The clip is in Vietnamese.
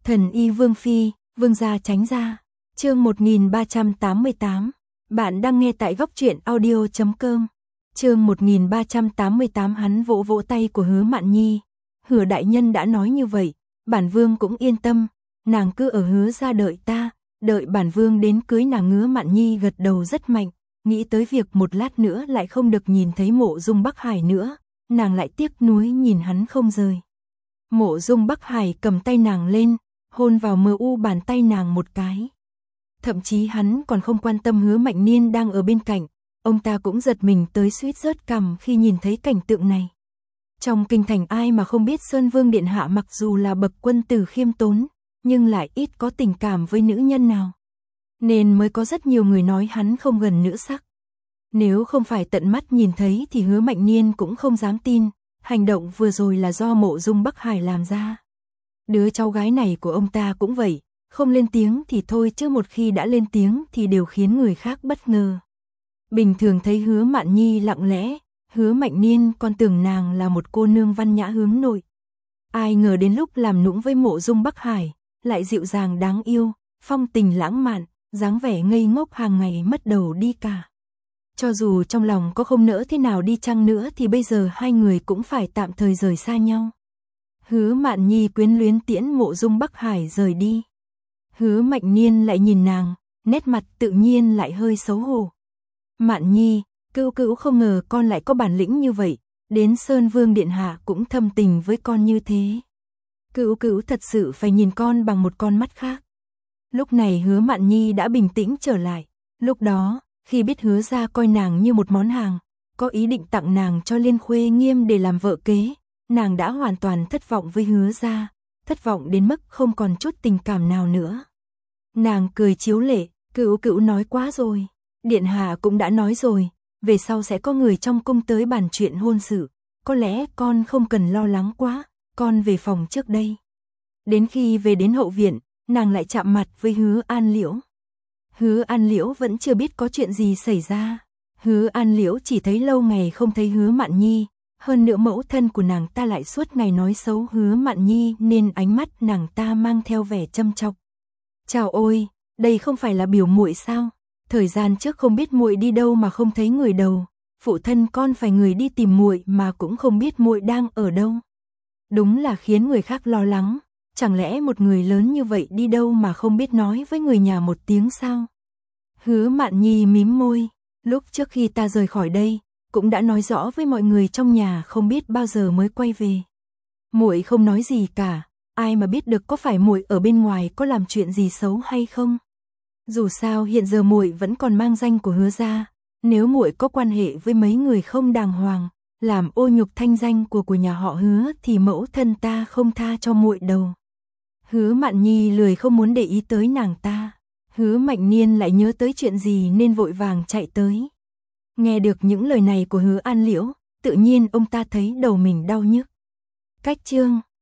Thần y Vương Phi, Vương gia tránh ra. Chương 1388. Bạn đang nghe tại góc truyện audio.com. Chương 1388. Hắn vỗ vỗ tay của Hứa Mạn Nhi. Hứa đại nhân đã nói như vậy, bản vương cũng yên tâm, nàng cứ ở Hứa gia đợi ta, đợi bản vương đến cưới nàng. Hứa Mạn Nhi gật đầu rất mạnh, nghĩ tới việc một lát nữa lại không được nhìn thấy Mộ Dung Bắc Hải nữa, nàng lại tiếc nuối nhìn hắn không rời. Mộ Dung Bắc Hải cầm tay nàng lên, hôn vào mờ u bàn tay nàng một cái. Thậm chí hắn còn không quan tâm Hứa Mạnh Niên đang ở bên cạnh, ông ta cũng giật mình tới suýt rớt cằm khi nhìn thấy cảnh tượng này. Trong kinh thành ai mà không biết Sơn Vương điện hạ mặc dù là bậc quân tử khiêm tốn, nhưng lại ít có tình cảm với nữ nhân nào. Nên mới có rất nhiều người nói hắn không gần nữ sắc. Nếu không phải tận mắt nhìn thấy thì Hứa Mạnh Niên cũng không dám tin, hành động vừa rồi là do Mộ Dung Bắc Hải làm ra. Đứa cháu gái này của ông ta cũng vậy, không lên tiếng thì thôi chứ một khi đã lên tiếng thì đều khiến người khác bất ngờ. Bình thường thấy Hứa Mạn Nhi lặng lẽ, Hứa Mạnh Niên còn tưởng nàng là một cô nương văn nhã hướng nội. Ai ngờ đến lúc làm nũng với Mộ Dung Bắc Hải, lại dịu dàng đáng yêu, phong tình lãng mạn, dáng vẻ ngây ngốc hàng ngày mất đầu đi cả. Cho dù trong lòng có không nỡ thế nào đi chăng nữa thì bây giờ hai người cũng phải tạm thời rời xa nhau. Hứa Mạn Nhi quyến luyến tiễn Mộ Dung Bắc Hải rời đi. Hứa Mạnh Niên lại nhìn nàng, nét mặt tự nhiên lại hơi xấu hổ. Mạn Nhi, cữu cữu không ngờ con lại có bản lĩnh như vậy, đến Sơn Vương điện hạ cũng thâm tình với con như thế. Cữu cữu thật sự phải nhìn con bằng một con mắt khác. Lúc này Hứa Mạn Nhi đã bình tĩnh trở lại. Lúc đó, khi biết Hứa gia coi nàng như một món hàng, có ý định tặng nàng cho Liên Khuê Nghiêm để làm vợ kế, nàng đã hoàn toàn thất vọng với Hứa gia, thất vọng đến mức không còn chút tình cảm nào nữa. Nàng cười chiếu lệ, cữu cữu nói quá rồi, điện hạ cũng đã nói rồi, về sau sẽ có người trong cung tới bàn chuyện hôn sự, có lẽ con không cần lo lắng quá, con về phòng trước đây. Đến khi về đến hậu viện, nàng lại chạm mặt với Hứa An Liễu. Hứa An Liễu vẫn chưa biết có chuyện gì xảy ra. Hứa An Liễu chỉ thấy lâu ngày không thấy Hứa Mạn Nhi, hơn nữa mẫu thân của nàng ta lại suốt ngày nói xấu Hứa Mạn Nhi nên ánh mắt nàng ta mang theo vẻ châm chọc. Chào ôi, đây không phải là biểu muội sao? Thời gian trước không biết muội đi đâu mà không thấy người đâu, phụ thân con phải người đi tìm muội mà cũng không biết muội đang ở đâu. Đúng là khiến người khác lo lắng, chẳng lẽ một người lớn như vậy đi đâu mà không biết nói với người nhà một tiếng sao? Hứa Mạn Nhi mím môi, lúc trước khi ta rời khỏi đây, cũng đã nói rõ với mọi người trong nhà không biết bao giờ mới quay về. Muội không nói gì cả, ai mà biết được có phải muội ở bên ngoài có làm chuyện gì xấu hay không? Dù sao hiện giờ muội vẫn còn mang danh của Hứa gia, nếu muội có quan hệ với mấy người không đàng hoàng, làm ô nhục thanh danh của nhà họ Hứa thì mẫu thân ta không tha cho muội đâu. Hứa Mạn Nhi lười không muốn để ý tới nàng ta. Hứa Mạnh Niên lại nhớ tới chuyện gì nên vội vàng chạy tới. Nghe được những lời này của Hứa An Liễu, tự nhiên ông ta thấy đầu mình đau nhức. Cách chương